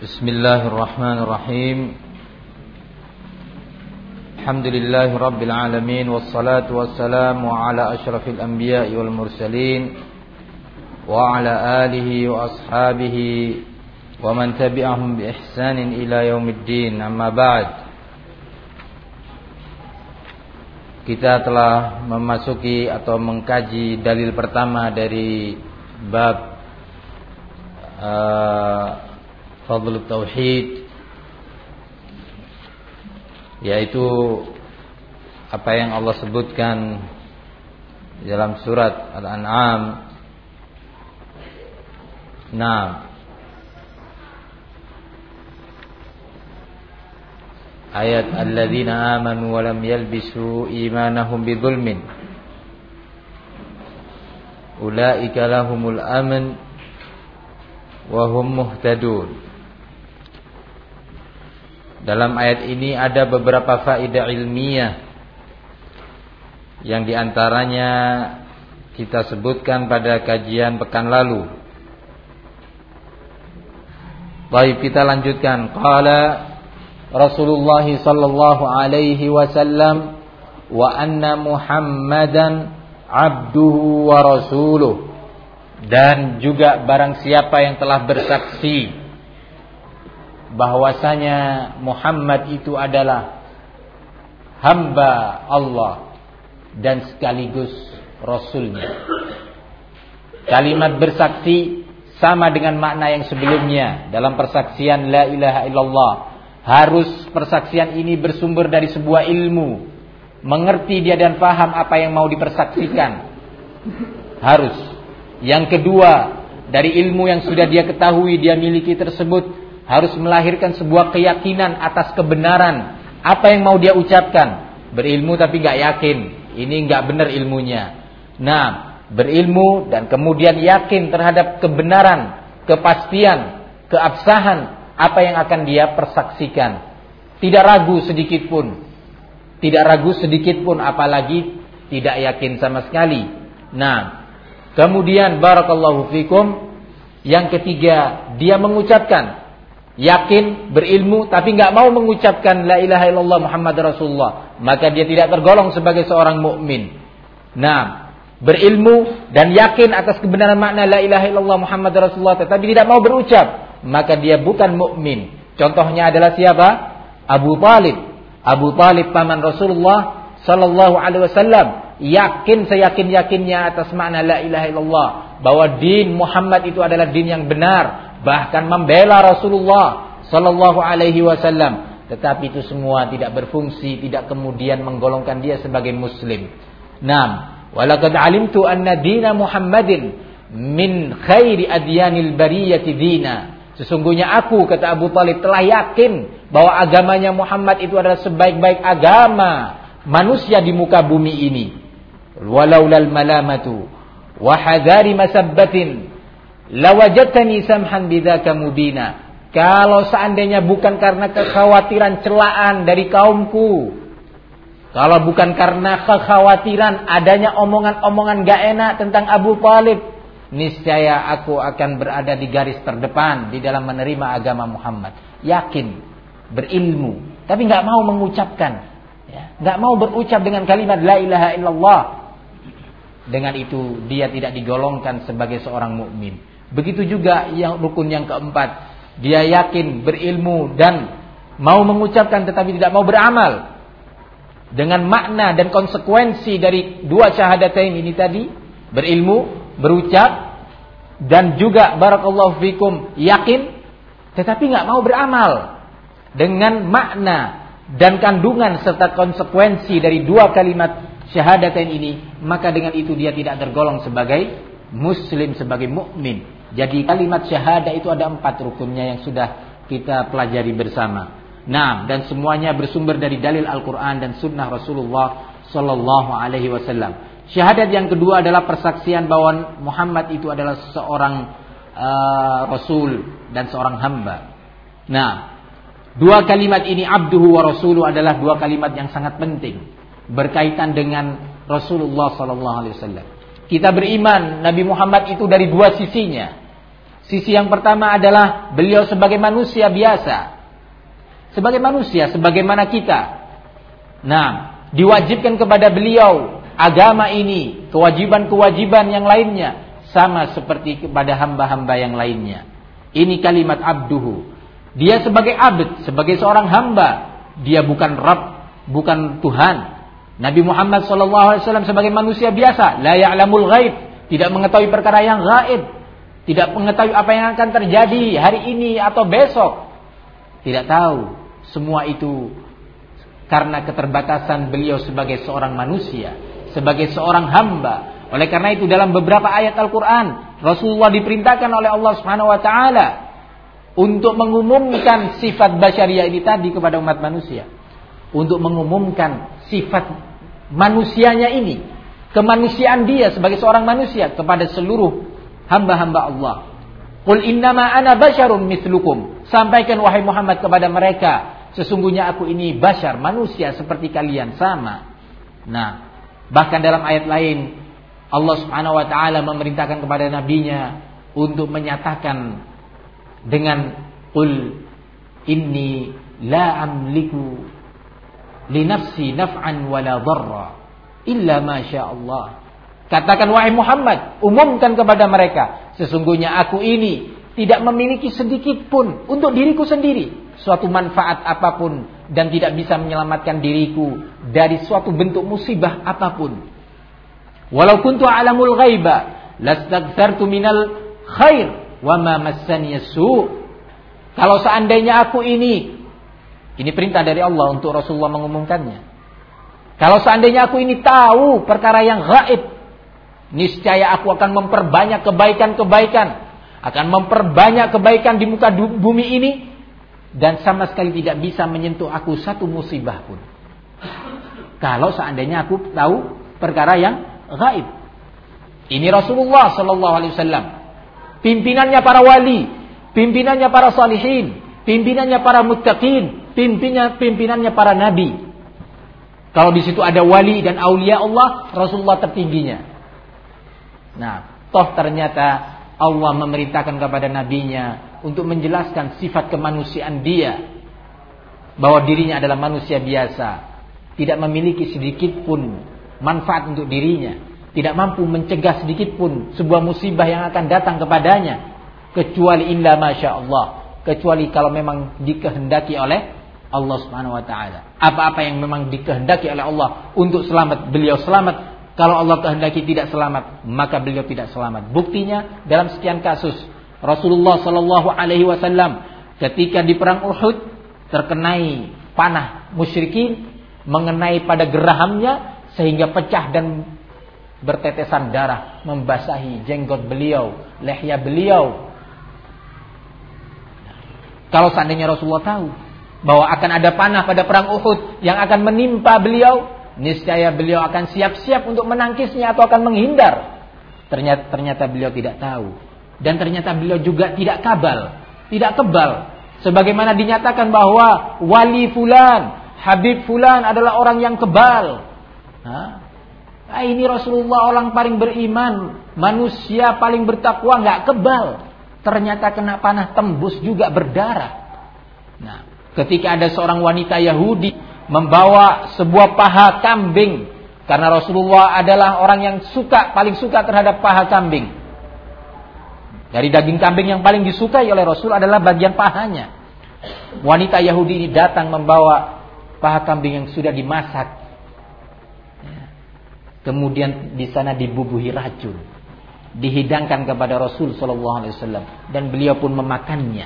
Bismillahirrahmanirrahim. Alhamdulillahi rabbil alamin, wassalatu wassalamu ala asyrafil anbiya'i wal mursalin wa ala alihi wa ashabihi wa man tabi'ahum bi ihsanin ila yaumiddin. Amma ba'd. Kita telah memasuki atau mengkaji dalil pertama dari bab Fadlul Tauhid, yaitu apa yang Allah sebutkan dalam surat Al-An'am. Ayat alladzina amanu wa lam yalbisu imanahum bidzulmin ulaika lahumul amn wa hum muhtadun. Dalam ayat ini ada beberapa faedah ilmiah yang diantaranya kita sebutkan pada kajian pekan lalu. Baik, kita lanjutkan. Qala Rasulullah sallallahu alaihi wasallam wa anna Muhammadan abduhu wa rasuluh. Dan juga barang siapa yang telah bersaksi bahwasanya Muhammad itu adalah hamba Allah dan sekaligus Rasulnya. Kalimat bersaksi sama dengan makna yang sebelumnya dalam persaksian la ilaha illallah. Harus persaksian ini bersumber dari sebuah ilmu, mengerti dia dan paham apa yang mau dipersaksikan. Harus. Yang kedua, dari ilmu yang sudah dia ketahui, dia miliki tersebut, harus melahirkan sebuah keyakinan atas kebenaran apa yang mau dia ucapkan. Berilmu tapi gak yakin, ini gak benar ilmunya. Nah, berilmu dan kemudian yakin terhadap kebenaran, kepastian, keabsahan apa yang akan dia persaksikan. Tidak ragu sedikit pun. Tidak ragu sedikit pun, apalagi tidak yakin sama sekali. Nah, kemudian barakallahu fikum, yang ketiga, dia mengucapkan yakin, berilmu, tapi enggak mau mengucapkan la ilaha illallah Muhammad Rasulullah, maka dia tidak tergolong sebagai seorang mukmin. Nah, berilmu dan yakin atas kebenaran makna la ilaha illallah Muhammad Rasulullah, tetapi tidak mau berucap, maka dia bukan mukmin. Contohnya adalah siapa? Abu Talib. Abu Talib paman Rasulullah sallallahu alaihi wasallam, yakin seyakin-yakinnya atas makna la ilaha illallah, bahwa din Muhammad itu adalah din yang benar, bahkan membela Rasulullah sallallahu alaihi wasallam, tetapi itu semua tidak berfungsi, tidak kemudian menggolongkan dia sebagai muslim. Naam, walaqad alimtu anna dina Muhammadin min khairi adyanil bariyati dina. Sesungguhnya aku, kata Abu Talib, telah yakin bahwa agamanya Muhammad itu adalah sebaik-baik agama manusia di muka bumi ini. Walaulal malamatu wa hadari masabbatin lawajadtani samhan bidzaka mubina. Kalau seandainya bukan karena kekhawatiran celaan dari kaumku, kalau bukan karena kekhawatiran adanya omongan-omongan gak enak tentang Abu Talib, niscaya aku akan berada di garis terdepan di dalam menerima agama Muhammad. Yakin, berilmu, tapi gak mau mengucapkan, gak mau berucap dengan kalimat la ilaha illallah. Dengan itu dia tidak digolongkan sebagai seorang mukmin. Begitu juga yang rukun yang keempat, dia yakin, berilmu dan mau mengucapkan tetapi tidak mau beramal dengan makna dan konsekuensi dari dua syahadatain ini tadi. Berilmu, berucap, dan juga barakallahu fikum yakin, tetapi gak mau beramal dengan makna dan kandungan serta konsekuensi dari dua kalimat syahadatain ini, maka dengan itu dia tidak tergolong sebagai muslim, sebagai mukmin. Jadi kalimat syahadah itu ada 4 rukunnya yang sudah kita pelajari bersama. Nah, dan semuanya bersumber dari dalil Al-Quran dan Sunnah Rasulullah Sallallahu Alaihi Wasallam. Syahadat yang kedua adalah persaksian bahwa Muhammad itu adalah seorang Rasul dan seorang hamba. Nah, dua kalimat ini abduhu wa rasuluh adalah dua kalimat yang sangat penting berkaitan dengan Rasulullah Sallallahu Alaihi Wasallam. Kita beriman Nabi Muhammad itu dari dua sisinya. Sisi yang pertama adalah beliau sebagai manusia biasa. Sebagai manusia, sebagaimana kita. Nah, diwajibkan kepada beliau agama ini, kewajiban-kewajiban yang lainnya, sama seperti kepada hamba-hamba yang lainnya. Ini kalimat abduhu. Dia sebagai abd, sebagai seorang hamba. Dia bukan Rabb, bukan Tuhan. Nabi Muhammad SAW sebagai manusia biasa, la ya'lamul ghaib, tidak mengetahui perkara yang gaib, tidak mengetahui apa yang akan terjadi hari ini atau besok. Tidak tahu. Semua itu karena keterbatasan beliau sebagai seorang manusia, sebagai seorang hamba. Oleh karena itu dalam beberapa ayat Al-Quran, Rasulullah diperintahkan oleh Allah Subhanahu Wa Taala untuk mengumumkan sifat basyariah ini tadi kepada umat manusia, untuk mengumumkan sifat manusianya ini, kemanusiaan dia sebagai seorang manusia kepada seluruh hamba-hamba Allah. Qul innama ana basyarun mithlukum. Sampaikan wahai Muhammad kepada mereka, sesungguhnya aku ini basyar, manusia seperti kalian, sama. Nah, bahkan dalam ayat lain Allah Subhanahu wa taala memerintahkan kepada nabinya untuk menyatakan dengan qul inni la amliku li nafsi naf'an wala dharra illa ma syaa Allah. Katakan wahai Muhammad, umumkan kepada mereka, sesungguhnya aku ini tidak memiliki sedikit pun untuk diriku sendiri suatu manfaat apapun, dan tidak bisa menyelamatkan diriku dari suatu bentuk musibah apapun. Walau kuntu alamul ghaiba lastaghfartu minal khair wa ma massani su'. Kalau seandainya aku ini perintah dari Allah untuk Rasulullah mengumumkannya. Kalau seandainya aku ini tahu perkara yang gaib, niscaya aku akan memperbanyak kebaikan-kebaikan, akan memperbanyak kebaikan di muka bumi ini, dan sama sekali tidak bisa menyentuh aku satu musibah pun. Kalau seandainya aku tahu perkara yang gaib. Ini Rasulullah sallallahu alaihi wasallam, pimpinannya para wali, pimpinannya para salihin, pimpinannya para muttaqin, pimpinannya para nabi. Kalau di situ ada wali dan aulia Allah, Rasulullah tertingginya. Nah, toh ternyata Allah memerintahkan kepada nabinya untuk menjelaskan sifat kemanusiaan dia, bahwa dirinya adalah manusia biasa, tidak memiliki sedikit pun manfaat untuk dirinya, tidak mampu mencegah sedikit pun sebuah musibah yang akan datang kepadanya, kecuali illa masya Allah, kecuali kalau memang dikehendaki oleh Allah Subhanahu wa taala. Apa-apa yang memang dikehendaki oleh Allah untuk selamat, beliau selamat. Kalau Allah kehendaki tidak selamat, maka beliau tidak selamat. Buktinya dalam sekian kasus, Rasulullah sallallahu alaihi wasallam ketika di perang Uhud terkenai panah musyrikin, mengenai pada gerahamnya sehingga pecah dan bertetesan darah membasahi jenggot beliau, lehya beliau. Kalau seandainya Rasulullah tahu bahwa akan ada panah pada perang Uhud yang akan menimpa beliau, niscaya beliau akan siap-siap untuk menangkisnya atau akan menghindar. Ternyata beliau tidak tahu, dan ternyata beliau juga tidak kebal, sebagaimana dinyatakan bahwa wali fulan, Habib fulan adalah orang yang kebal. Ini Rasulullah orang paling beriman, manusia paling bertakwa, nggak kebal. Ternyata kena panah tembus juga berdarah. Nah, ketika ada seorang wanita Yahudi membawa sebuah paha kambing, karena Rasulullah adalah orang yang paling suka terhadap paha kambing. Dari daging kambing yang paling disukai oleh Rasul adalah bagian pahanya. Wanita Yahudi ini datang membawa paha kambing yang sudah dimasak. Kemudian di sana dibubuhi racun, dihidangkan kepada Rasul sallallahu alaihi wasallam, dan beliau pun memakannya.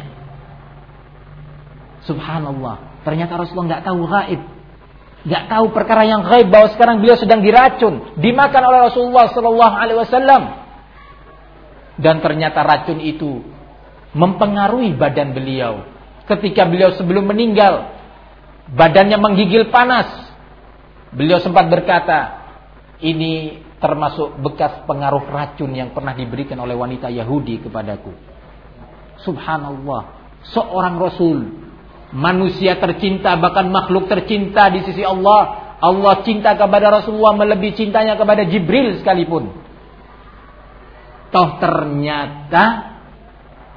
Subhanallah, ternyata Rasulullah enggak tahu gaib. Enggak tahu perkara yang gaib, bahwa sekarang beliau sedang diracun, dimakan oleh Rasulullah sallallahu alaihi wasallam. Dan ternyata racun itu mempengaruhi badan beliau. Ketika beliau sebelum meninggal, badannya menggigil panas. Beliau sempat berkata, ini termasuk bekas pengaruh racun yang pernah diberikan oleh wanita Yahudi kepadaku. Subhanallah, seorang Rasul, manusia tercinta, bahkan makhluk tercinta di sisi Allah. Allah cinta kepada Rasulullah melebihi cintanya kepada Jibril sekalipun. Toh ternyata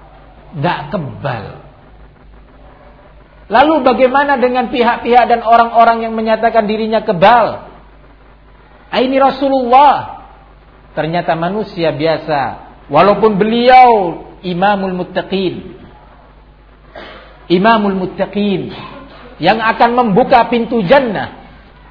nggak kebal. Lalu bagaimana dengan pihak-pihak dan orang-orang yang menyatakan dirinya kebal? Ini Rasulullah. Ternyata manusia biasa. Walaupun beliau imamul muttaqin. Imamul muttaqin. Yang akan membuka pintu jannah.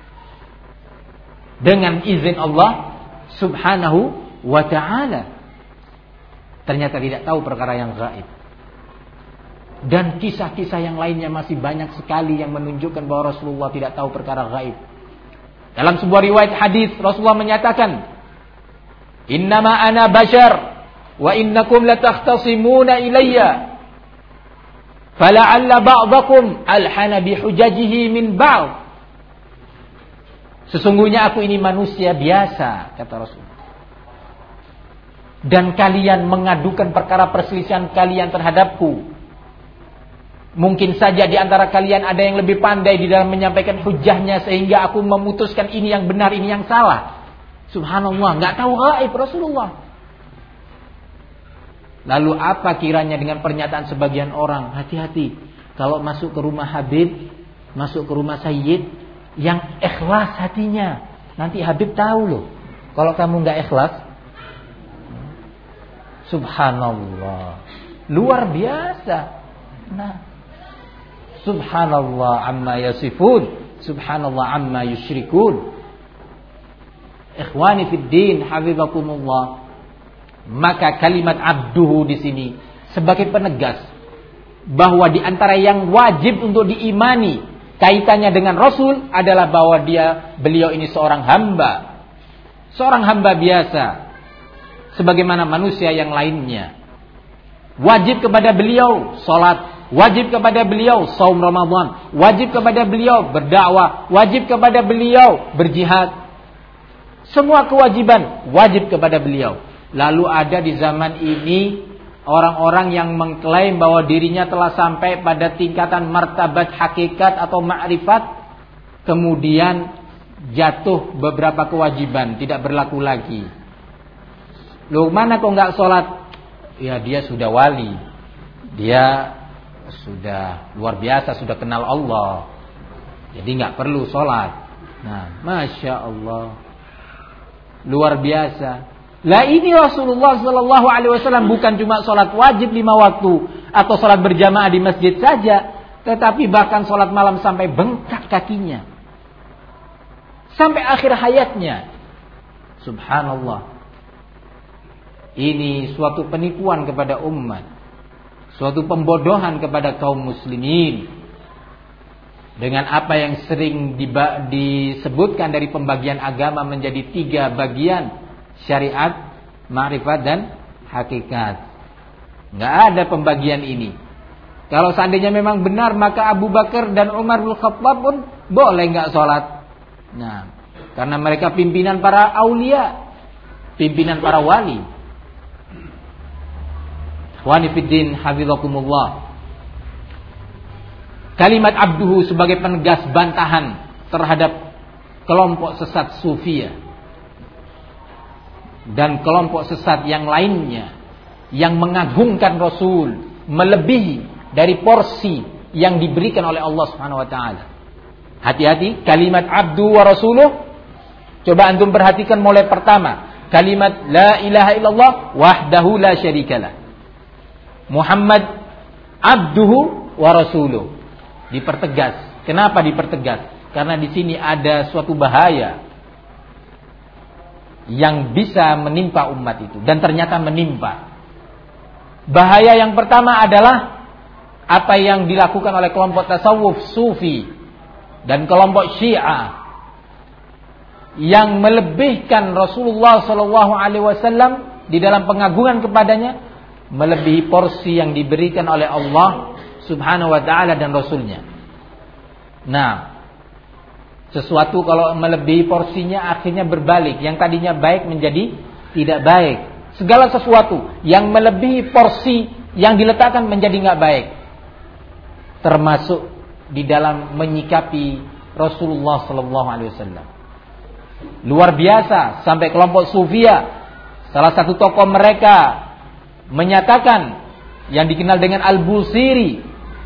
Dengan izin Allah subhanahu wa ta'ala. Ternyata tidak tahu perkara yang gaib. Dan kisah-kisah yang lainnya masih banyak sekali yang menunjukkan bahwa Rasulullah tidak tahu perkara gaib. Dalam sebuah riwayat hadis Rasulullah menyatakan, "Innama ana bashar wa innakum latakhtasimuna ilayya. Fala'alla ba'dakum alhana bihujajihi min ba'd." Sesungguhnya aku ini manusia biasa, kata Rasulullah. Dan kalian mengadukan perkara perselisihan kalian terhadapku. Mungkin saja di antara kalian ada yang lebih pandai di dalam menyampaikan hujahnya sehingga aku memutuskan ini yang benar, ini yang salah. Subhanallah, nggak tahu gaib Rasulullah. Lalu apa kiranya dengan pernyataan sebagian orang? Hati-hati kalau masuk ke rumah Habib, masuk ke rumah Sayyid yang ikhlas hatinya. Nanti Habib tahu loh kalau kamu nggak ikhlas. Subhanallah, luar biasa. Nah, subhanallah amma yasifun, subhanallah amma yusyrikun. Ikhwani fid din, hafizakumullah. Maka kalimat abduhu di sini sebagai penegas bahwa di antara yang wajib untuk diimani kaitannya dengan Rasul adalah bahwa beliau ini seorang hamba. Seorang hamba biasa sebagaimana manusia yang lainnya. Wajib kepada beliau salat, wajib kepada beliau saum Ramadan, wajib kepada beliau berdakwah, wajib kepada beliau berjihad. Semua kewajiban wajib kepada beliau. Lalu ada di zaman ini orang-orang yang mengklaim bahwa dirinya telah sampai pada tingkatan martabat hakikat atau ma'rifat, kemudian jatuh beberapa kewajiban, tidak berlaku lagi. Loh, mana kok nggak sholat? Ya dia sudah wali, dia sudah luar biasa, sudah kenal Allah, jadi nggak perlu sholat. Nah, masya Allah, luar biasa. Lah ini Rasulullah Sallallahu Alaihi Wasallam bukan cuma sholat wajib 5 waktu atau sholat berjamaah di masjid saja, tetapi bahkan sholat malam sampai bengkak kakinya, sampai akhir hayatnya. Subhanallah. Ini suatu penipuan kepada umat, suatu pembodohan kepada kaum muslimin. Dengan apa yang sering disebutkan dari pembagian agama menjadi 3 bagian, syariat, ma'rifat dan hakikat. Nggak ada pembagian ini. Kalau seandainya memang benar, maka Abu Bakar dan Umar bin Khattab pun boleh nggak sholat. Nah, karena mereka pimpinan para aulia, pimpinan para wali. Ikhwani fiddin, hafizakumullah. Kalimat abduhu sebagai penegas bantahan terhadap kelompok sesat sufiyah dan kelompok sesat yang lainnya yang mengagungkan Rasul melebihi dari porsi yang diberikan oleh Allah Subhanahu wa taala. Hati-hati kalimat abdu wa rasuluh. Coba antum perhatikan mulai pertama, kalimat la ilaha illallah wahdahu la syarikalah. Muhammad abduhu wa rasuluh. Dipertegas. Kenapa dipertegas? Karena di sini ada suatu bahaya yang bisa menimpa umat itu, dan ternyata menimpa. Bahaya yang pertama adalah apa yang dilakukan oleh kelompok tasawuf sufi dan kelompok Syiah yang melebihkan Rasulullah sallallahu alaihi wasallam di dalam pengagungan kepadanya melebihi porsi yang diberikan oleh Allah Subhanahu wa taala dan Rasulnya. Nah, sesuatu kalau melebihi porsinya akhirnya berbalik. Yang tadinya baik menjadi tidak baik. Segala sesuatu yang melebihi porsi yang diletakkan menjadi nggak baik. Termasuk di dalam menyikapi Rasulullah sallallahu alaihi wasallam. Luar biasa, sampai kelompok Sufia, salah satu tokoh mereka menyatakan yang dikenal dengan Al-Busiri,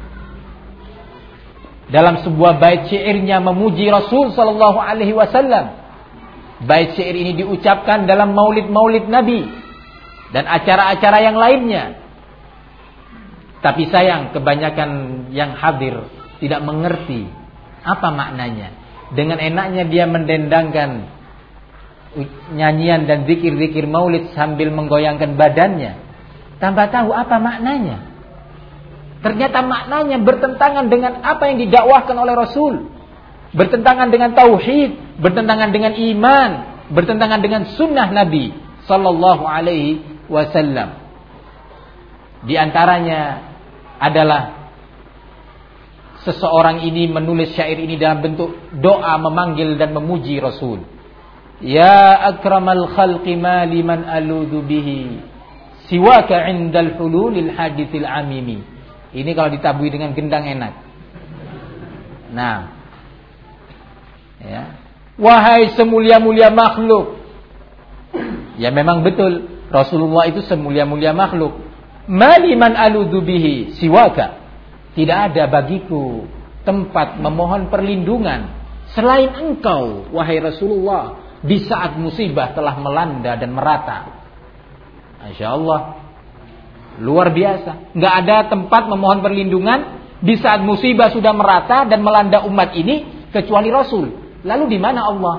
dalam sebuah bait syairnya memuji Rasul sallallahu alaihi wasallam. Bait syair ini diucapkan dalam maulid-maulid Nabi dan acara-acara yang lainnya. Tapi sayang, kebanyakan yang hadir tidak mengerti apa maknanya. Dengan enaknya dia mendendangkan nyanyian dan zikir-zikir maulid sambil menggoyangkan badannya, tanpa tahu apa maknanya. Ternyata maknanya bertentangan dengan apa yang didakwahkan oleh Rasul, bertentangan dengan tauhid, bertentangan dengan iman, bertentangan dengan sunnah Nabi sallallahu alaihi wasallam. Di antaranya adalah seseorang ini menulis syair ini dalam bentuk doa memanggil dan memuji Rasul. Ya akramal khalqi ma liman aludhu bihi siwaka indal hululil hadithil amimi. Ini kalau ditabui dengan gendang enak. Nah, ya. Wahai semulia-mulia makhluk. Ya memang betul, Rasulullah itu semulia-mulia makhluk. Maliman aludhu bihi siwaka. Tidak ada bagiku tempat memohon perlindungan selain engkau, wahai Rasulullah, di saat musibah telah melanda dan merata. Masya Allah, luar biasa. Nggak ada tempat memohon perlindungan di saat musibah sudah merata dan melanda umat ini kecuali Rasul. Lalu di mana Allah?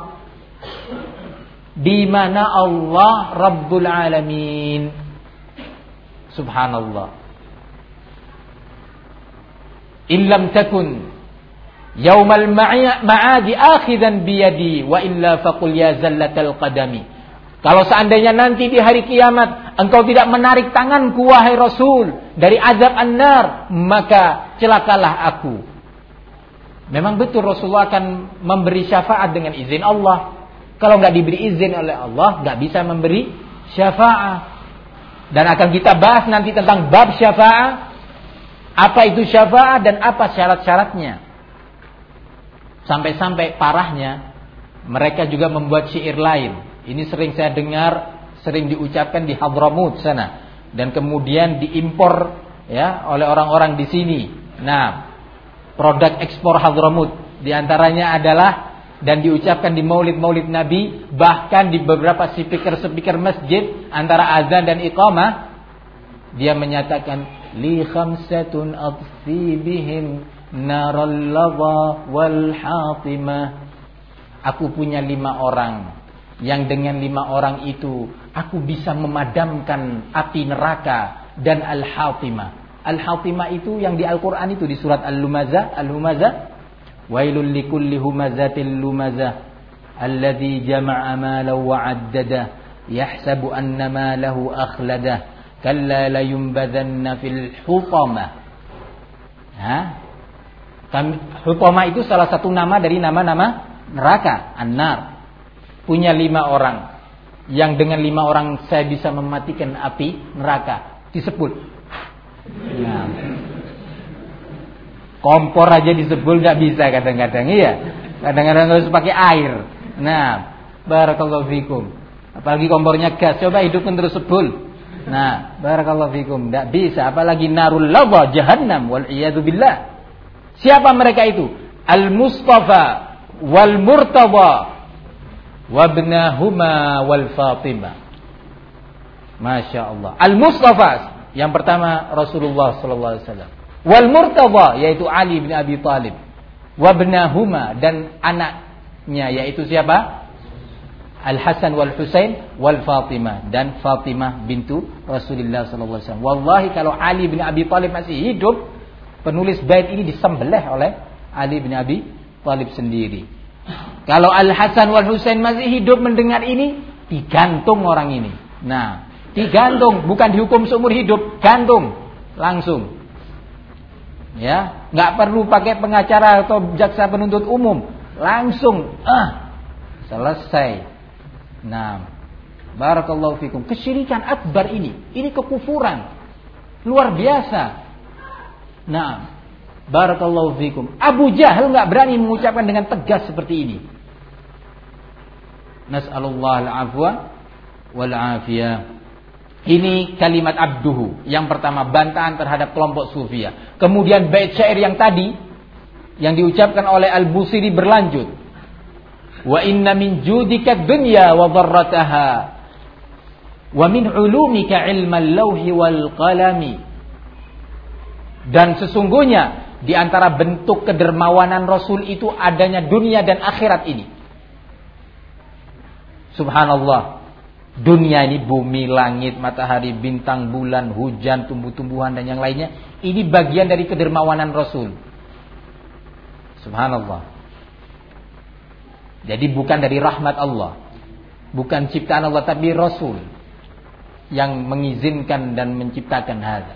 Di mana Allah Rabbul Alamin? Subhanallah. Illam takun yaumal ma'adi akhidan biyadi wa illa faqul ya zallatal qadami. Kalau seandainya nanti di hari kiamat engkau tidak menarik tanganku wahai Rasul dari azab an-nar, maka celakalah aku. Memang betul Rasulullah akan memberi syafaat dengan izin Allah. Kalau enggak diberi izin oleh Allah, enggak bisa memberi syafaat. Dan akan kita bahas nanti tentang bab syafaat. Apa itu syafaat dan apa syarat-syaratnya. Sampai-sampai parahnya mereka juga membuat syair lain. Ini sering saya dengar, sering diucapkan di Hadramut sana dan kemudian diimpor ya oleh orang-orang di sini. Nah, produk ekspor Hadramut di antaranya adalah dan diucapkan di maulid-maulid Nabi, bahkan di beberapa speaker-speaker masjid antara azan dan iqamah, dia menyatakan li khamsatun atfi bihim naral ladha wal hatimah. Aku punya 5 orang yang dengan 5 orang itu aku bisa memadamkan api neraka dan al-hatimah. Al-hatimah itu yang di Al-Qur'an itu di surat Al-Lumazah, wailul likulli humazatil lumazah alladzi jama'a malan wa 'addada yahsabu anna malahu akhlada kalla la yunbadanna fil hutamah. Hutamah itu salah satu nama dari nama-nama neraka, an-nar. Punya 5 orang yang dengan 5 orang saya bisa mematikan api neraka. Disebut. Nah, kompor aja disebut nggak bisa kadang-kadang, iya. Kadang-kadang harus pakai air. Nah, barakallahu fikum. Apalagi kompornya gas, coba hidupkan terus sebul. Nah, barakallahu fikum, nggak bisa. Apalagi narul ladha jahannam wal iyadu billah. Siapa mereka itu? Al-Mustafa wal Murtada wabnahuma wal Fatimah. Masya Allah. Al-Mustafa yang pertama Rasulullah sallallahu alaihi wasallam. Wal Murtada yaitu Ali bin Abi Thalib. Wabnahuma dan anaknya yaitu siapa? Al-Hasan wal Husain wal Fatimah dan Fatimah bintu Rasulullah sallallahu alaihi wasallam. Wallahi kalau Ali bin Abi Thalib masih hidup, penulis bait ini disembelih oleh Ali bin Abi Thalib sendiri. Kalau Al-Hasan wal Husain masih hidup mendengar ini, digantung orang ini. Nah, digantung, bukan dihukum seumur hidup, gantung langsung. Ya, enggak perlu pakai pengacara atau jaksa penuntut umum, langsung selesai. Nah, barakallahu fikum. Kesyirikan akbar ini kekufuran luar biasa. Nah, barakallahu fikum. Abu Jahal enggak berani mengucapkan dengan tegas seperti ini. Nas'alullah al-afwa wal afiyah. Ini kalimat abduhu. Yang pertama, bantahan terhadap kelompok Sufiyah. Kemudian bait syair yang tadi yang diucapkan oleh Al-Busiri berlanjut. Wa inna min judika dunya wa dharrataha wa min ulumika ilmal lawhi wal qalami. Dan sesungguhnya di antara bentuk kedermawanan Rasul itu adanya dunia dan akhirat ini. Subhanallah. Dunia ini bumi, langit, matahari, bintang, bulan, hujan, tumbuh-tumbuhan dan yang lainnya. Ini bagian dari kedermawanan Rasul. Subhanallah. Jadi bukan dari rahmat Allah, bukan ciptaan Allah, tapi Rasul yang mengizinkan dan menciptakan hal.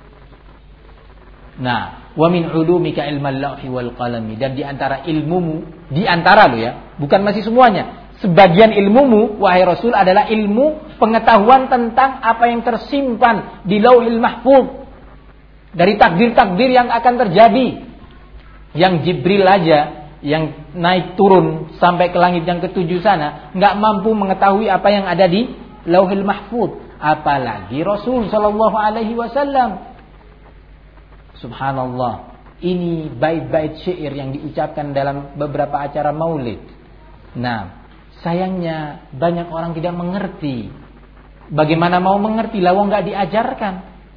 Nah, wa min ulumika ilmal lawhi wal qalami. Dan di antara ilmumu, di antara lo ya, bukan masih semuanya. Sebagian ilmumu, wahai Rasul, adalah ilmu pengetahuan tentang apa yang tersimpan di Lauhil Mahfuz. Dari takdir-takdir yang akan terjadi. Yang Jibril aja, yang naik turun sampai ke langit yang ketujuh sana, nggak mampu mengetahui apa yang ada di Lauhil Mahfuz. Apalagi Rasul Sallallahu Alaihi Wasallam. Subhanallah. Ini bait-bait syair yang diucapkan dalam beberapa acara maulid. Nah, sayangnya banyak orang tidak mengerti. Bagaimana mau mengerti? Lawang nggak diajarkan.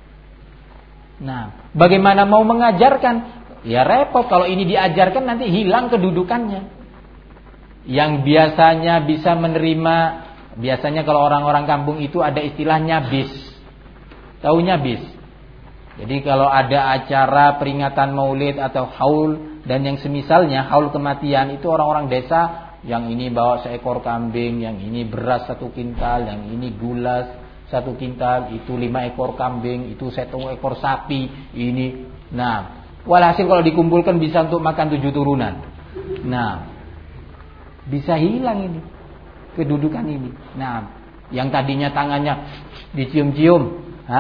Nah, bagaimana mau mengajarkan? Ya repot kalau ini diajarkan nanti hilang kedudukannya. Yang biasanya bisa menerima, biasanya kalau orang-orang kampung itu ada istilahnya bis. Tahu nyabis? Jadi kalau ada acara peringatan maulid atau haul dan yang semisalnya, haul kematian, itu orang-orang desa yang ini bawa seekor kambing, yang ini beras 1 kintal, yang ini gula 1 kintal, itu 5 ekor kambing, itu 1 ekor sapi, ini. Nah, walhasil kalau dikumpulkan bisa untuk makan 7 turunan. Nah, bisa hilang ini kedudukan ini. Nah, yang tadinya tangannya dicium-cium,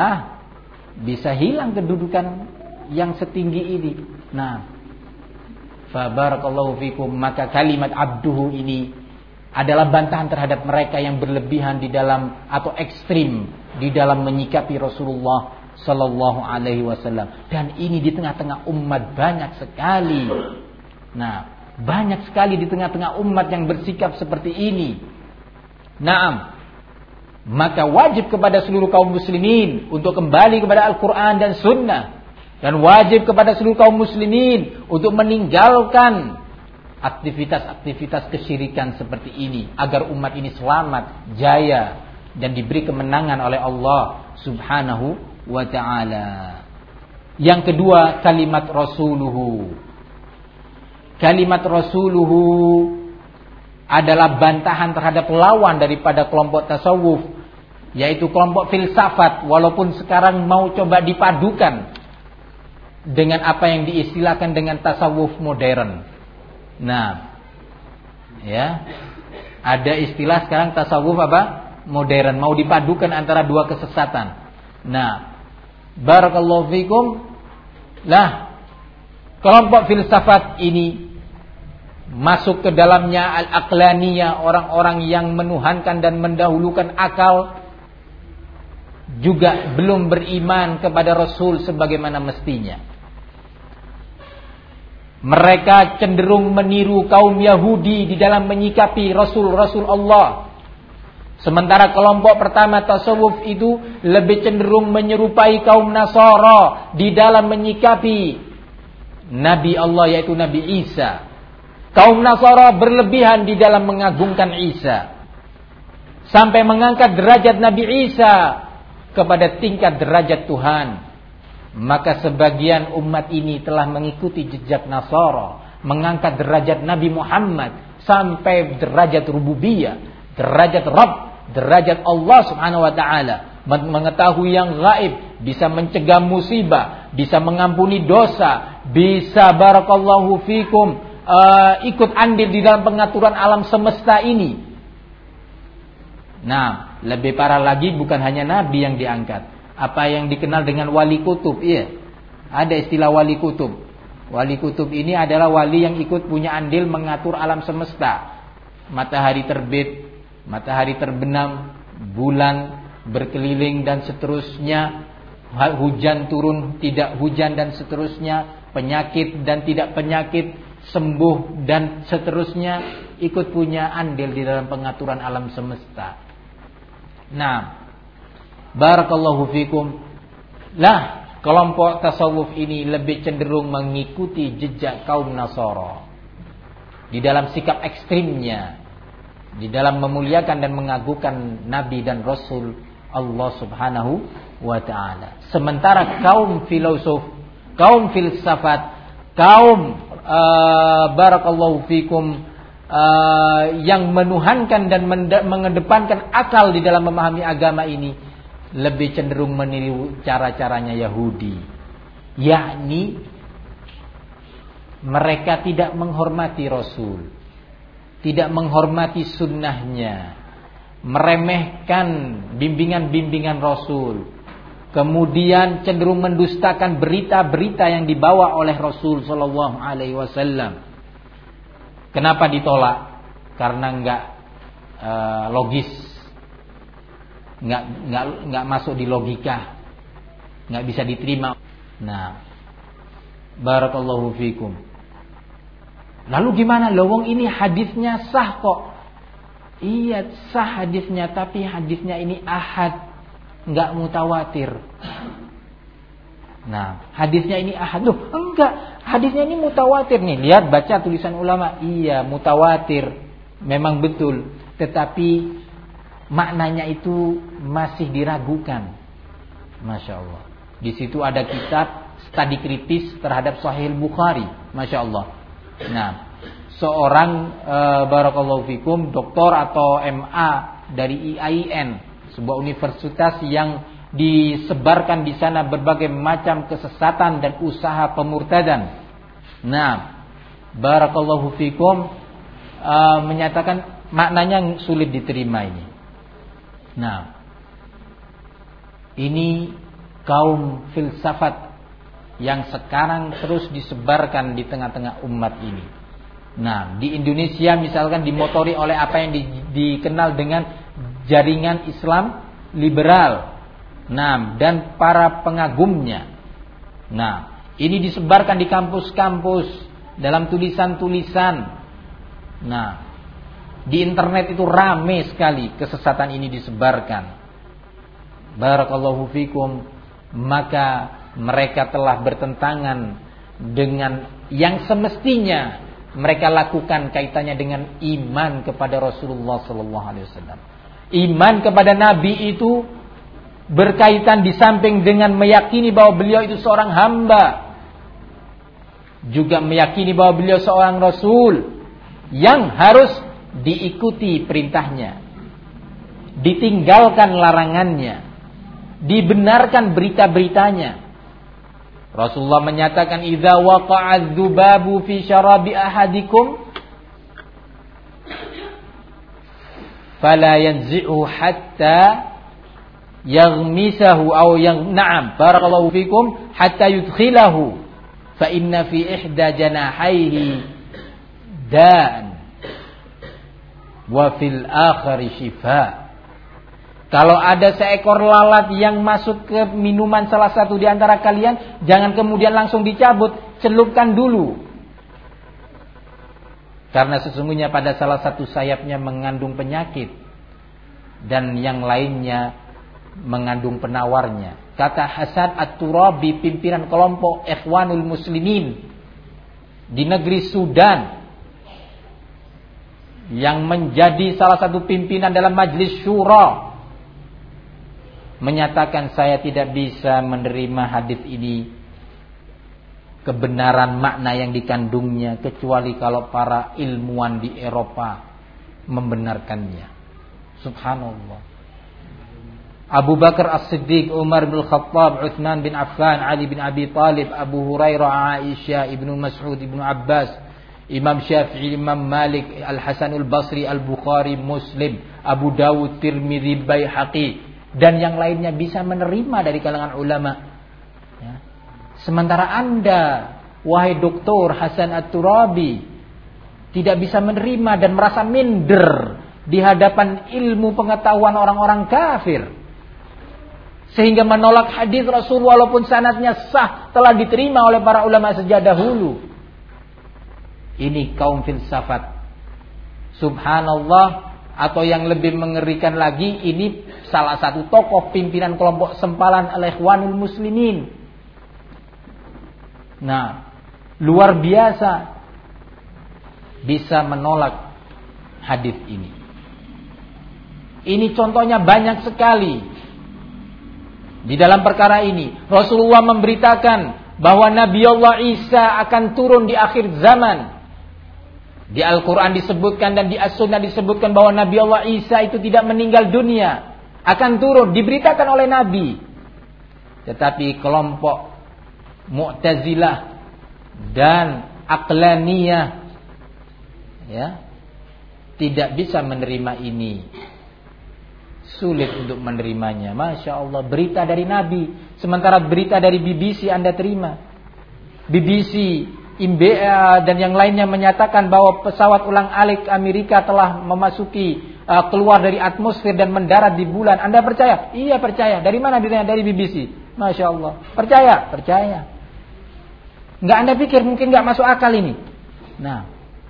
bisa hilang kedudukan yang setinggi ini. Nah, fabarakallahu fikum. Maka kalimat abduhu ini adalah bantahan terhadap mereka yang berlebihan di dalam atau ekstrim di dalam menyikapi Rasulullah Sallallahu Alaihi Wasallam. Dan ini di tengah-tengah umat banyak sekali. Nah, banyak sekali di tengah-tengah umat yang bersikap seperti ini. Naam. Maka wajib kepada seluruh kaum muslimin untuk kembali kepada Al-Quran dan Sunnah. Dan wajib kepada seluruh kaum muslimin untuk meninggalkan aktivitas-aktivitas kesyirikan seperti ini. Agar umat ini selamat, jaya, dan diberi kemenangan oleh Allah Subhanahu wa ta'ala. Yang kedua, kalimat Rasuluhu. Kalimat Rasuluhu adalah bantahan terhadap lawan daripada kelompok tasawuf, yaitu kelompok filsafat. Walaupun sekarang mau coba dipadukan dengan apa yang diistilahkan dengan tasawuf modern. Nah, ya, ada istilah sekarang tasawuf apa? Modern, mau dipadukan antara dua kesesatan. Nah, barakallahu fikum. Nah, kelompok filsafat ini masuk ke dalamnya al-aqlaniyah, orang-orang yang menuhankan dan mendahulukan akal, juga belum beriman kepada Rasul sebagaimana mestinya. Mereka cenderung meniru kaum Yahudi di dalam menyikapi Rasul-Rasul Allah. Sementara kelompok pertama tasawuf itu lebih cenderung menyerupai kaum Nasara di dalam menyikapi Nabi Allah, yaitu Nabi Isa. Kaum Nasara berlebihan di dalam mengagungkan Isa, sampai mengangkat derajat Nabi Isa kepada tingkat derajat Tuhan. Maka sebagian umat ini telah mengikuti jejak Nasara, mengangkat derajat Nabi Muhammad sampai derajat rububiyah, derajat Rabb, derajat Allah Subhanahu wa ta'ala. Mengetahui yang gaib, bisa mencegah musibah, bisa mengampuni dosa, bisa barakallahu fikum ikut andil di dalam pengaturan alam semesta ini. Nah, lebih parah lagi, bukan hanya Nabi yang diangkat. Apa yang dikenal dengan wali kutub. Iya, ada istilah wali kutub. Wali kutub ini adalah wali yang ikut punya andil mengatur alam semesta. Matahari terbit, matahari terbenam, bulan berkeliling dan seterusnya, hujan turun tidak hujan dan seterusnya, penyakit dan tidak penyakit, sembuh dan seterusnya, ikut punya andil di dalam pengaturan alam semesta. Nah, barakallahu fikum. Lah, kelompok tasawuf ini lebih cenderung mengikuti jejak kaum Nasara di dalam sikap ekstrimnya, di dalam memuliakan dan mengagungkan Nabi dan Rasul Allah Subhanahu wa ta'ala. Sementara kaum filosof, kaum filsafat, kaum barakallahu fikum yang menuhankan dan mengedepankan akal di dalam memahami agama ini lebih cenderung meniru cara-caranya Yahudi, yakni mereka tidak menghormati Rasul, tidak menghormati sunnahnya, meremehkan bimbingan-bimbingan Rasul, kemudian cenderung mendustakan berita-berita yang dibawa oleh Rasul sallallahu alaihi wasallam. Kenapa ditolak? Karena enggak logis, enggak masuk di logika, enggak bisa diterima. Nah, barakallahu fikum. Lalu gimana? Lowong ini hadisnya sah kok. Iya, sah hadisnya, tapi hadisnya ini ahad, enggak mutawatir. Nah, hadisnya ini ahad. Loh, enggak, hadisnya ini mutawatir nih. Lihat, baca tulisan ulama. Iya, mutawatir. Memang betul, tetapi maknanya itu masih diragukan. Masya Allah. Di situ ada kitab studi kritis terhadap Sahih Bukhari. Masya Allah. Nah, seorang barakallahu fikum doktor atau MA dari IAIN, sebuah universitas yang disebarkan di sana berbagai macam kesesatan dan usaha pemurtadan. Nah, barakallahu fikum menyatakan maknanya sulit diterima ini. Nah, ini kaum filsafat yang sekarang terus disebarkan di tengah-tengah umat ini. Nah, di Indonesia misalkan dimotori oleh apa yang dikenal dengan jaringan Islam liberal. Nah, dan para pengagumnya. Nah, ini disebarkan di kampus-kampus dalam tulisan-tulisan. Nah, di internet itu ramai sekali kesesatan ini disebarkan. Barakallahu fikum. Maka mereka telah bertentangan dengan yang semestinya mereka lakukan kaitannya dengan iman kepada Rasulullah sallallahu alaihi wasallam. Iman kepada Nabi itu berkaitan di samping dengan meyakini bahwa beliau itu seorang hamba, juga meyakini bahwa beliau seorang Rasul yang harus diikuti perintahnya, ditinggalkan larangannya, dibenarkan berita-beritanya. Rasulullah menyatakan, "Idza waqa'a dzubabu fi syarabi ahadikum fala yanzi'u hatta yaghmisahu aw na'am barakallahu fikum hatta yudkhilahu fa inna fi ihda janahaihi da'an wa fil akhari shifa." Kalau ada seekor lalat yang masuk ke minuman salah satu di antara kalian, jangan kemudian langsung dicabut, celupkan dulu. Karena sesungguhnya pada salah satu sayapnya mengandung penyakit dan yang lainnya mengandung penawarnya. Kata Hasan At-Turabi, pimpinan kelompok Ikhwanul Muslimin di negeri Sudan, yang menjadi salah satu pimpinan dalam Majlis Syura, menyatakan, saya tidak bisa menerima hadis ini, kebenaran makna yang dikandungnya, kecuali kalau para ilmuwan di Eropa membenarkannya. Subhanallah. Abu Bakar As-Siddiq, Umar bin Khattab, Utsman bin Affan, Ali bin Abi Talib, Abu Hurairah, Aisyah, Ibnu Mas'ud, Ibnu Abbas, Imam Syafi'i, Imam Malik, Al-Hasanul Basri, Al-Bukhari, Muslim, Abu Dawud, Tirmidzi, Baihaqi, dan yang lainnya bisa menerima dari kalangan ulama. Ya. Sementara Anda, wahai Doktor Hasan At-Turabi, tidak bisa menerima dan merasa minder di hadapan ilmu pengetahuan orang-orang kafir. Sehingga menolak hadis Rasul walaupun sanadnya sah telah diterima oleh para ulama sejak dahulu. Ini kaum filsafat. Subhanallah, atau yang lebih mengerikan lagi, ini salah satu tokoh pimpinan kelompok sempalan Al-Ikhwanul Muslimin. Nah, luar biasa bisa menolak hadis ini. Ini contohnya banyak sekali. Di dalam perkara ini Rasulullah memberitakan bahwa Nabi Allah Isa akan turun di akhir zaman. Di Al-Quran disebutkan dan di As-Sunnah disebutkan bahwa Nabi Allah Isa itu tidak meninggal dunia, akan turun, diberitakan oleh Nabi. Tetapi kelompok Mu'tazilah dan Aqlaniyah tidak bisa menerima ini. Sulit untuk menerimanya. Masya Allah, berita dari Nabi. Sementara berita dari BBC Anda terima. BBC, IMBA dan yang lainnya menyatakan bahwa pesawat ulang-alik Amerika telah memasuki, keluar dari atmosfer dan mendarat di bulan. Anda percaya? Iya percaya. Dari mana ditanya? Dari BBC. Masya Allah. Percaya? Percaya. Nggak Anda pikir mungkin nggak masuk akal ini? Nah,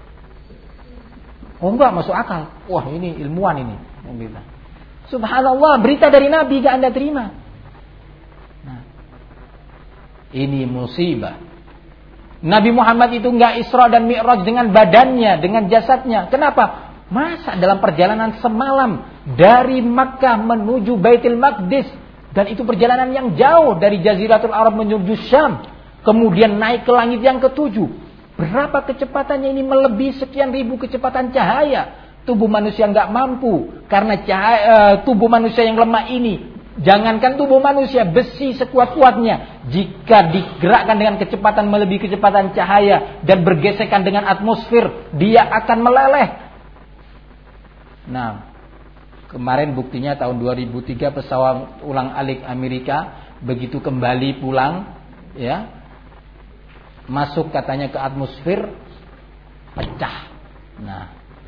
enggak masuk akal. Wah, ini ilmuwan ini. Subhanallah, berita dari Nabi gak Anda terima. Nah, ini musibah. Nabi Muhammad itu gak Isra dan Mi'raj dengan badannya, dengan jasadnya. Kenapa? Masa dalam perjalanan semalam dari Makkah menuju Baitul Maqdis, dan itu perjalanan yang jauh dari Jaziratul Arab menuju Syam, kemudian naik ke langit yang ke-7. Berapa kecepatannya ini? Melebihi sekian ribu kecepatan cahaya. Tubuh manusia nggak mampu karena tubuh manusia yang lemah ini. Jangankan tubuh manusia, besi sekuat-kuatnya, jika digerakkan dengan kecepatan melebihi kecepatan cahaya dan bergesekan dengan atmosfer, dia akan meleleh. Nah, kemarin buktinya tahun 2003 pesawat ulang-alik Amerika begitu kembali pulang, masuk katanya ke atmosfer, pecah. Nah,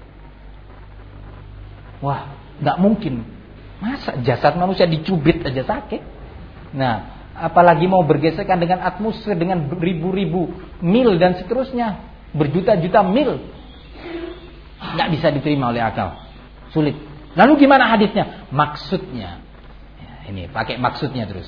wah, nggak mungkin. Masa jasad manusia dicubit aja sakit? Nah, apalagi mau bergesekan dengan atmosfer dengan ribu-ribu mil dan seterusnya, berjuta-juta mil. Nggak bisa diterima oleh akal. Sulit. Lalu gimana hadisnya? Maksudnya. Ya, ini pakai maksudnya terus.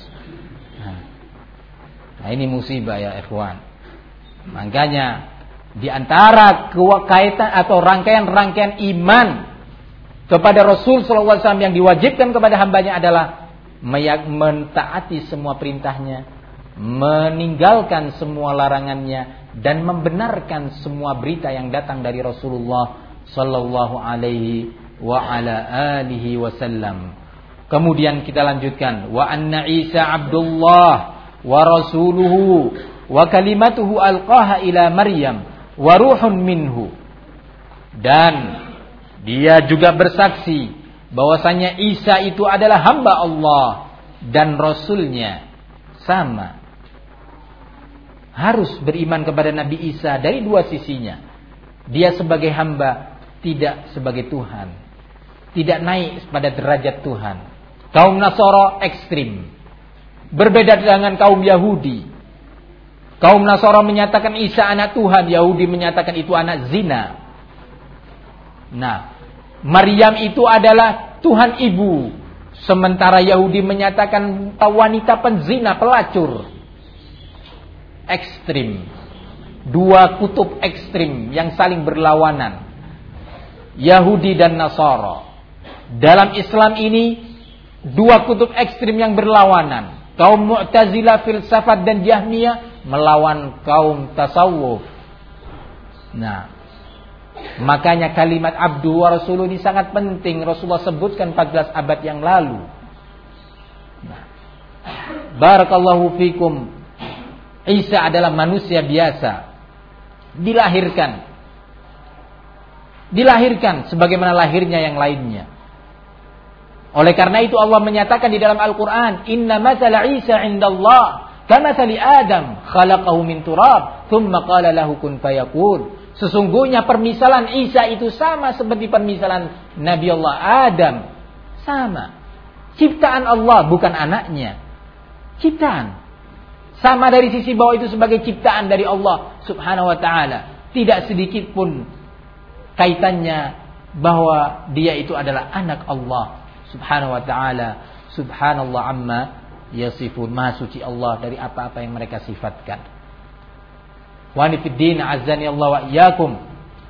Nah, ini musibah ya ikhwan. Makanya di antara kaitan atau rangkaian-rangkaian iman kepada Rasul SAW yang diwajibkan kepada hambanya adalah mentaati semua perintahnya, meninggalkan semua larangannya, dan membenarkan semua berita yang datang dari Rasulullah Sallallahu Alaihi wa ala alihi wasallam. Kemudian kita lanjutkan, wa anna Isa Abdullah wa rasuluhu wa kalimatuhu alqaha ila Maryam wa ruhun minhu. Dan dia juga bersaksi bahwasanya Isa itu adalah hamba Allah dan Rasulnya. Sama. Harus beriman kepada Nabi Isa dari dua sisinya. Dia sebagai hamba, tidak sebagai Tuhan. Tidak naik pada derajat Tuhan. Kaum Nasara ekstrim. Berbeda dengan kaum Yahudi. Kaum Nasara menyatakan Isa anak Tuhan, Yahudi menyatakan itu anak zina. Nah, Maryam itu adalah Tuhan ibu, sementara Yahudi menyatakan wanita penzina, pelacur. Ekstrim. Dua kutub ekstrim yang saling berlawanan. Yahudi dan Nasara. Dalam Islam ini dua kutub ekstrim yang berlawanan. Kaum Mu'tazilah, filsafat dan Jahmiyah melawan kaum tasawuf. Nah, makanya kalimat abdu wa rasuluh ini sangat penting. Rasulullah sebutkan 14 abad yang lalu. Nah, barakallahu fikum. Isa adalah manusia biasa. Dilahirkan sebagaimana lahirnya yang lainnya. Oleh karena itu Allah menyatakan di dalam Al-Quran, Inna mathala Isa indallah kamathali Adam khalaqahu min turab thumma qala lahu kun fayakun. Sesungguhnya permisalan Isa itu sama seperti permisalan Nabi Allah Adam. Sama. Ciptaan Allah, bukan anaknya. Ciptaan. Sama dari sisi bahwa itu sebagai ciptaan dari Allah subhanahu wa ta'ala. Tidak sedikit pun kaitannya bahwa dia itu adalah anak Allah subhanahu wa ta'ala. Subhanallah amma yasifun. Maha suci Allah dari apa-apa yang mereka sifatkan. Wa nifiddin azani Allah wa iyyakum.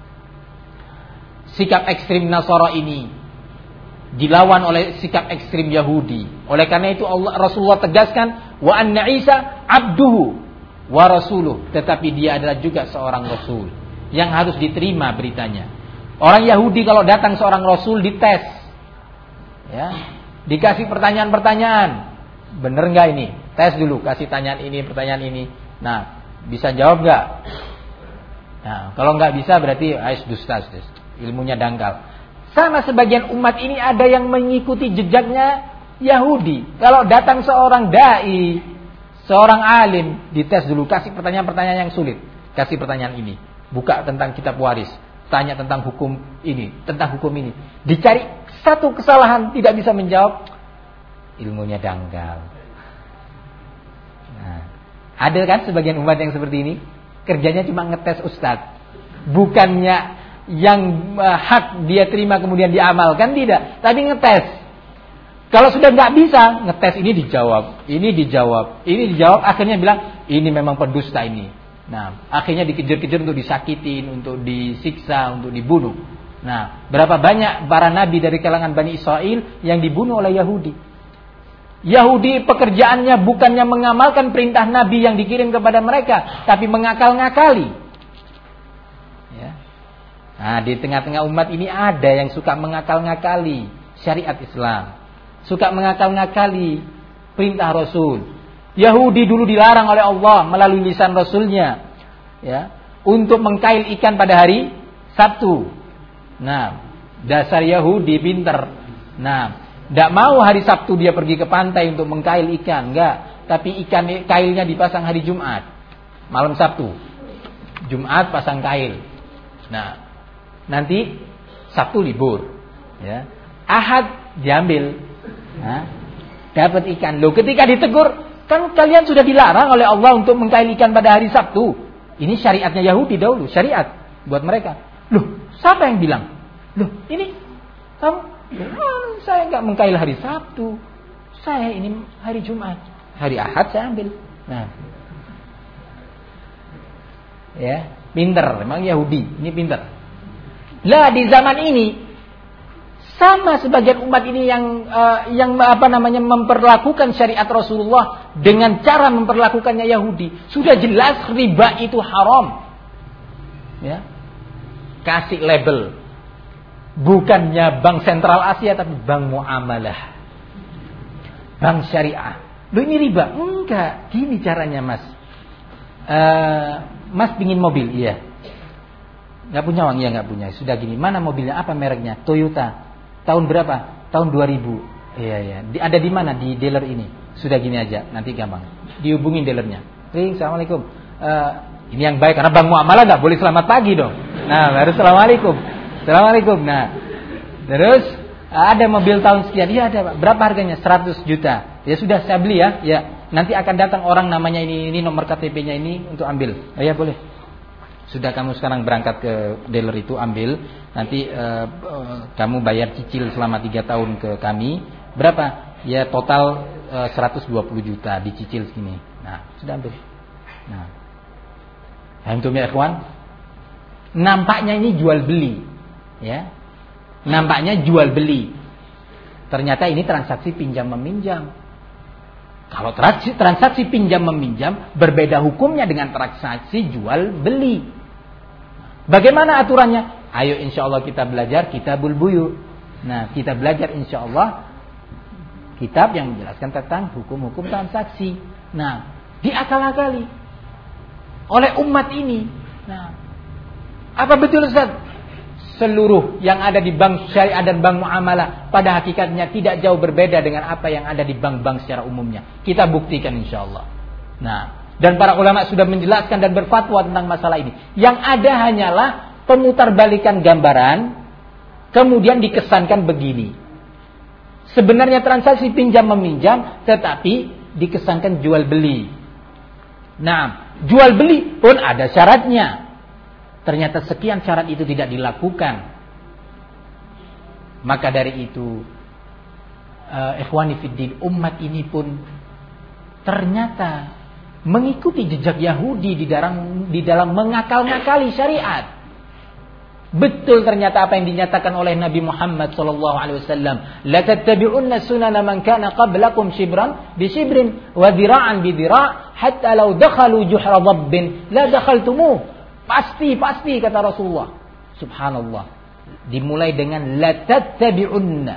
Sikap ekstrim Nasara ini dilawan oleh sikap ekstrim Yahudi. Oleh karena itu Rasulullah tegaskan, wa anna Isa abduhu wa rasuluh. Tetapi dia adalah juga seorang rasul yang harus diterima beritanya. Orang Yahudi kalau datang seorang rasul dites, ya, dikasih pertanyaan-pertanyaan, bener nggak ini? Tes dulu, kasih pertanyaan ini. Nah, bisa jawab nggak? Nah, kalau nggak bisa berarti dusta, ilmunya dangkal. Sama sebagian umat ini ada yang mengikuti jejaknya Yahudi. Kalau datang seorang dai, seorang alim, dites dulu, kasih pertanyaan-pertanyaan yang sulit. Kasih pertanyaan ini, buka tentang kitab waris, tanya tentang hukum ini, tentang hukum ini. Dicari satu kesalahan, tidak bisa menjawab, ilmunya dangkal. Nah, ada kan sebagian umat yang seperti ini? Kerjanya cuma ngetes ustadz. Bukannya yang hak dia terima kemudian diamalkan, tidak, tapi ngetes. Kalau sudah nggak bisa ngetes, ini dijawab, akhirnya bilang ini memang pendusta ini. Nah, akhirnya dikejar-kejar untuk disakitin, untuk disiksa, untuk dibunuh. Nah, berapa banyak para nabi dari kalangan Bani Israel yang dibunuh oleh Yahudi. Yahudi pekerjaannya bukannya mengamalkan perintah nabi yang dikirim kepada mereka, tapi mengakal-ngakali. Nah, di tengah-tengah umat ini ada yang suka mengakal-ngakali syariat Islam, suka mengakal-ngakali perintah Rasul. Yahudi dulu dilarang oleh Allah melalui lisan Rasulnya, ya, untuk mengkail ikan pada hari Sabtu. Nah, dasar Yahudi pinter. Nah, tidak mau hari Sabtu dia pergi ke pantai untuk mengkail ikan, enggak. Tapi kailnya dipasang hari Jumat, malam Sabtu. Jumat pasang kail. Nah, nanti Sabtu libur, ya. Ahad diambil, nah, dapat ikan. Loh, ketika ditegur, kan kalian sudah dilarang oleh Allah untuk mengkail ikan pada hari Sabtu. Ini syariatnya Yahudi dahulu, syariat buat mereka. Loh, siapa yang bilang? Loh, ini kamu, saya nggak mengkail hari Sabtu, saya ini hari Jumat, hari Ahad saya ambil. Nah, ya, pinter, memang Yahudi, ini pinter. Lah di zaman ini sama sebagian umat ini yang memperlakukan syariat Rasulullah dengan cara memperlakukannya Yahudi. Sudah jelas riba itu haram. Ya. Kasih label. Bukannya bank sentral Asia tapi bank muamalah. Bank syariah. Loh, ini riba? Enggak, gini caranya, Mas. Mas pingin mobil, iya. Nggak punya uang, ya nggak punya. Sudah gini, mana mobilnya, apa mereknya? Toyota. Tahun berapa? Tahun 2000. Iya. Ada di mana? Di dealer ini. Sudah gini aja, nanti gampang. Dihubungin dealernya. Ring, assalamualaikum. Ini yang baik karena bank muamalah nggak boleh selamat pagi dong. Nah, baru assalamualaikum. Nah, terus ada mobil tahun sekian. Iya ada, Pak. Berapa harganya? 100 juta. Ya sudah, saya beli ya. Ya, nanti akan datang orang namanya ini nomor KTP-nya ini untuk ambil. Oh ya, boleh. Sudah, kamu sekarang berangkat ke dealer itu, ambil. Nanti kamu bayar cicil selama 3 tahun ke kami. Berapa? Ya total 120 juta dicicil segini. Nah, sudah ambil. Nah, antum ya ikhwan, nampaknya ini jual beli, ya. Nampaknya jual beli. Ternyata ini transaksi pinjam meminjam. Kalau transaksi pinjam meminjam berbeda hukumnya dengan transaksi jual beli. Bagaimana aturannya? Ayo insyaallah kita belajar Kitabul Buyu. Nah, kita belajar insyaallah kitab yang menjelaskan tentang hukum-hukum transaksi. Nah, diakal-akali oleh umat ini. Nah, apa betul Ustaz? Seluruh yang ada di bank syariah dan bank muamalah pada hakikatnya tidak jauh berbeda dengan apa yang ada di bank-bank secara umumnya. Kita buktikan insyaallah. Nah, dan para ulama sudah menjelaskan dan berfatwa tentang masalah ini. Yang ada hanyalah pemutarbalikan gambaran, kemudian dikesankan begini. Sebenarnya transaksi pinjam meminjam, tetapi dikesankan jual beli. Nah, jual beli pun ada syaratnya. Ternyata sekian syarat itu tidak dilakukan. Maka dari itu, ikhwani fiddin, umat ini pun ternyata mengikuti jejak Yahudi di dalam mengakal-ngakali syariat. Betul ternyata apa yang dinyatakan oleh Nabi Muhammad SAW. La tattabi'unna sunana man kana qablakum shibran bi shibrin wa dhira'an bi dhira' hatta law dakhalu juhra dhabbin la dakhaltumuh. Pasti kata Rasulullah. Subhanallah. Dimulai dengan la tattabi'unna.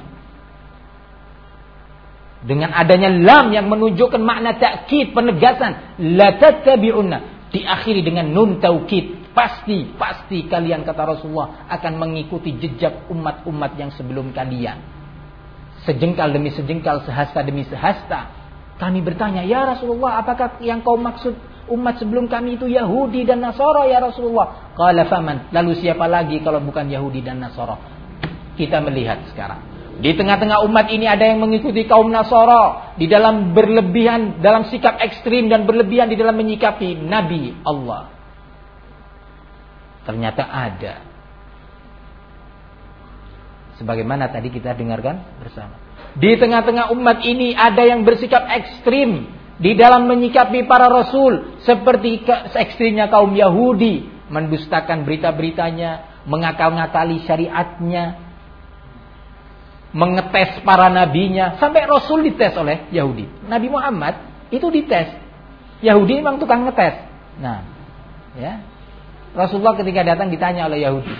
Dengan adanya lam yang menunjukkan makna takkid, penegasan. La tattabi'unna. Diakhiri dengan nun taukid. Pasti kalian, kata Rasulullah, akan mengikuti jejak umat-umat yang sebelum kalian. Sejengkal demi sejengkal, sehasta demi sehasta. Kami bertanya, ya Rasulullah, apakah yang kau maksud umat sebelum kami itu Yahudi dan Nasara, ya Rasulullah? Qala faman, lalu siapa lagi kalau bukan Yahudi dan Nasara? Kita melihat sekarang, di tengah-tengah umat ini ada yang mengikuti kaum Nasara di dalam berlebihan, dalam sikap ekstrim dan berlebihan di dalam menyikapi Nabi Allah. Ternyata ada. Sebagaimana tadi kita dengarkan bersama. Di tengah-tengah umat ini ada yang bersikap ekstrim di dalam menyikapi para rasul, seperti ekstrimnya kaum Yahudi, mendustakan berita-beritanya, mengakal-ngakali syariatnya, mengetes para nabinya, sampai rasul dites oleh Yahudi. Nabi Muhammad itu dites. Yahudi memang tukang ngetes. Nah, ya. Rasulullah ketika datang ditanya oleh Yahudi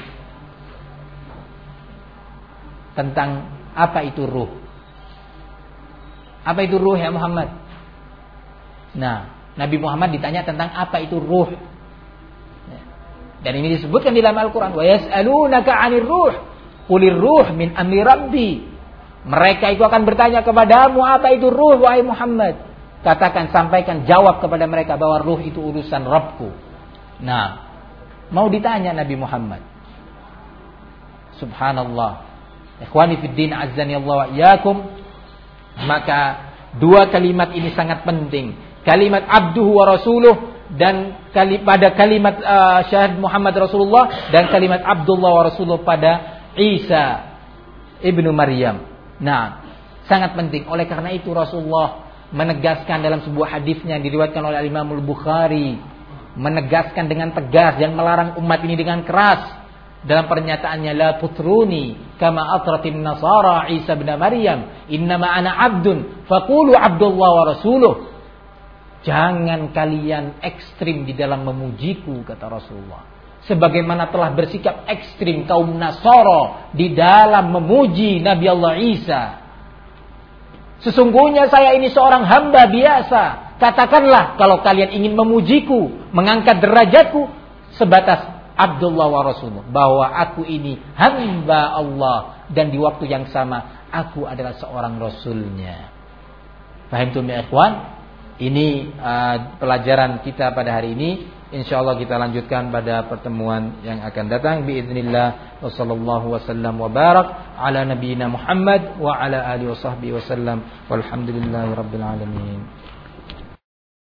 tentang apa itu ruh. Apa itu ruh ya Muhammad? Nah, Nabi Muhammad ditanya tentang apa itu ruh. Dan ini disebutkan di dalam Al-Quran. Wa yas'alunaka 'anir ruh. Qulir ruh min amri rabbi. Mereka itu akan bertanya kepadamu apa itu ruh wahai Muhammad. Katakan, sampaikan, jawab kepada mereka bahwa ruh itu urusan Rabbku. Nah, mau ditanya Nabi Muhammad. Subhanallah. Ikhwani fiddin azzani Allah wa iyyakum. Maka dua kalimat ini sangat penting. Kalimat abduhu wa rasuluh, dan pada kalimat syahid Muhammad Rasulullah, dan kalimat Abdullah wa rasuluh pada Isa ibnu Maryam. Nah, sangat penting. Oleh karena itu Rasulullah menegaskan dalam sebuah hadisnya yang diriwayatkan oleh Imam Al-Bukhari, menegaskan dengan tegas dan melarang umat ini dengan keras dalam pernyataannya, la putruni kama atratin nasara Isa bin Maryam, innama ana abdun faqulu Abdullah wa rasuluh. Jangan kalian ekstrim di dalam memujiku, kata Rasulullah, sebagaimana telah bersikap ekstrim kaum Nasara di dalam memuji Nabi Allah Isa. Sesungguhnya saya ini seorang hamba biasa. Katakanlah kalau kalian ingin memujiku, mengangkat derajatku, sebatas Abdullah wa Rasulullah, bahwa aku ini hamba Allah, dan di waktu yang sama aku adalah seorang Rasulnya. Paham tuh ya ikhwan? Ini pelajaran kita pada hari ini. InsyaAllah kita lanjutkan pada pertemuan yang akan datang. Biiznillah. Wassallallahu wasallam wa barak ala nabiyyina Muhammad wa ala alihi wa sahbihi wasallam. Walhamdulillahi rabbil alamin.